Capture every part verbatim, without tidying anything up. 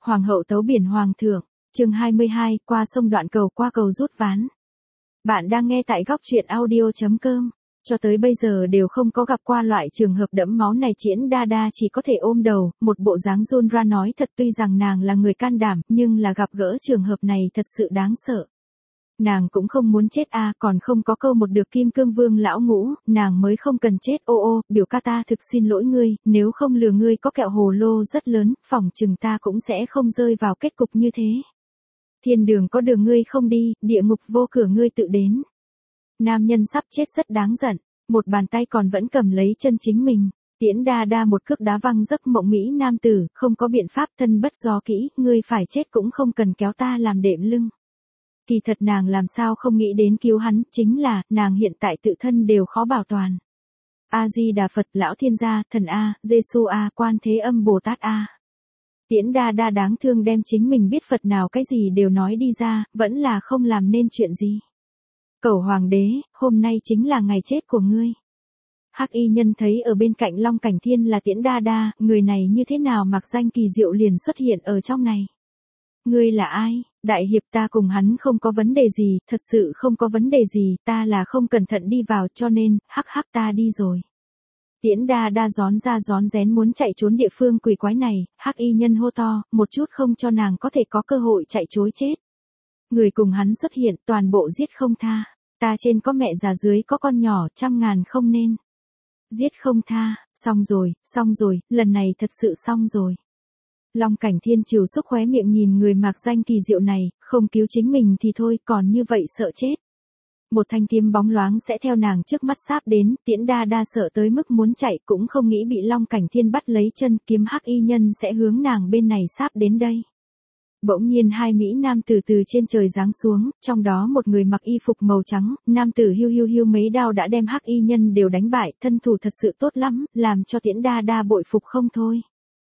Hoàng hậu tấu biển hoàng thượng, chương hai mươi hai, qua sông đoạn cầu qua cầu rút ván. Bạn đang nghe tại góc truyện audio chấm com. Cho tới bây giờ đều không có gặp qua loại trường hợp đẫm máu này, Tiễn Đa Đa chỉ có thể ôm đầu, một bộ dáng run ra nói thật, tuy rằng nàng là người can đảm, nhưng là gặp gỡ trường hợp này thật sự đáng sợ. Nàng cũng không muốn chết a, à, còn không có câu một được Kim Cương Vương lão ngũ, nàng mới không cần chết. Ô ô, biểu ca ta thực xin lỗi ngươi, nếu không lừa ngươi có kẹo hồ lô rất lớn, phỏng chừng ta cũng sẽ không rơi vào kết cục như thế. Thiên đường có đường ngươi không đi, địa ngục vô cửa ngươi tự đến. Nam nhân sắp chết rất đáng giận, một bàn tay còn vẫn cầm lấy chân chính mình. Tiễn Đa Đa một cước đá văng giấc mộng mỹ nam tử, không có biện pháp, thân bất do kỹ, ngươi phải chết cũng không cần kéo ta làm đệm lưng. Kỳ thật nàng làm sao không nghĩ đến cứu hắn, chính là, nàng hiện tại tự thân đều khó bảo toàn. A-di-đà Phật, Lão Thiên Gia, Thần A, Giê-xu A, Quan Thế Âm Bồ Tát A. Tiễn Đa Đa đáng thương đem chính mình biết Phật nào cái gì đều nói đi ra, vẫn là không làm nên chuyện gì. Cẩu hoàng đế, hôm nay chính là ngày chết của ngươi. Hắc y nhân thấy ở bên cạnh Long Cảnh Thiên là Tiễn Đa Đa, người này như thế nào mặc danh kỳ diệu liền xuất hiện ở trong này. Ngươi là ai? Đại hiệp, ta cùng hắn không có vấn đề gì, thật sự không có vấn đề gì, ta là không cẩn thận đi vào cho nên, hắc hắc ta đi rồi. Tiễn Đa Đa gión ra gión rén muốn chạy trốn địa phương quỷ quái này, hắc y nhân hô to, một chút không cho nàng có thể có cơ hội chạy trối chết. Người cùng hắn xuất hiện, toàn bộ giết không tha, ta trên có mẹ già dưới có con nhỏ, trăm ngàn không nên. Giết không tha, xong rồi, xong rồi, lần này thật sự xong rồi. Long Cảnh Thiên trừ xúc khóe miệng nhìn người mạc danh kỳ diệu này, không cứu chính mình thì thôi, còn như vậy sợ chết. Một thanh kiếm bóng loáng sẽ theo nàng trước mắt sáp đến, Tiễn Đa Đa sợ tới mức muốn chạy, cũng không nghĩ bị Long Cảnh Thiên bắt lấy chân, kiếm hắc y nhân sẽ hướng nàng bên này sáp đến đây. Bỗng nhiên hai mỹ nam tử từ trên trời giáng xuống, trong đó một người mặc y phục màu trắng, nam tử hiu hiu hiu mấy đao đã đem hắc y nhân đều đánh bại, thân thủ thật sự tốt lắm, làm cho Tiễn Đa Đa bội phục không thôi.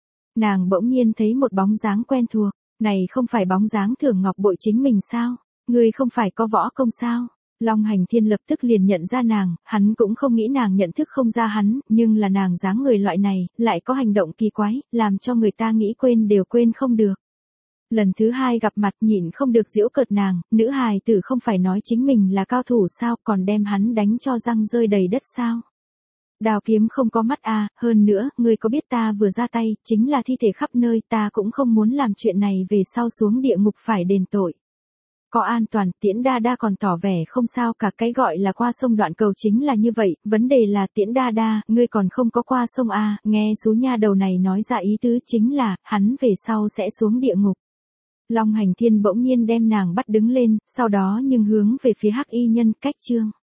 Nàng bỗng nhiên thấy một bóng dáng quen thuộc, này không phải bóng dáng Thường Ngọc Bội chính mình sao? Ngươi không phải có võ công sao? Long Hành Thiên lập tức liền nhận ra nàng, hắn cũng không nghĩ nàng nhận thức không ra hắn, nhưng là nàng dáng người loại này, lại có hành động kỳ quái, làm cho người ta nghĩ quên đều quên không được. Lần thứ hai gặp mặt nhịn không được giễu cợt nàng, nữ hài tử không phải nói chính mình là cao thủ sao, còn đem hắn đánh cho răng rơi đầy đất sao? Đào kiếm không có mắt à, hơn nữa, ngươi có biết ta vừa ra tay, chính là thi thể khắp nơi, ta cũng không muốn làm chuyện này về sau xuống địa ngục phải đền tội. Có an toàn, Tiễn Đa Đa còn tỏ vẻ không sao cả, cái gọi là qua sông đoạn cầu chính là như vậy, vấn đề là Tiễn Đa Đa, ngươi còn không có qua sông à, nghe số nha đầu này nói ra ý tứ chính là, hắn về sau sẽ xuống địa ngục. Long Hành Thiên bỗng nhiên đem nàng bắt đứng lên, sau đó nhưng hướng về phía hắc y nhân, cách chương.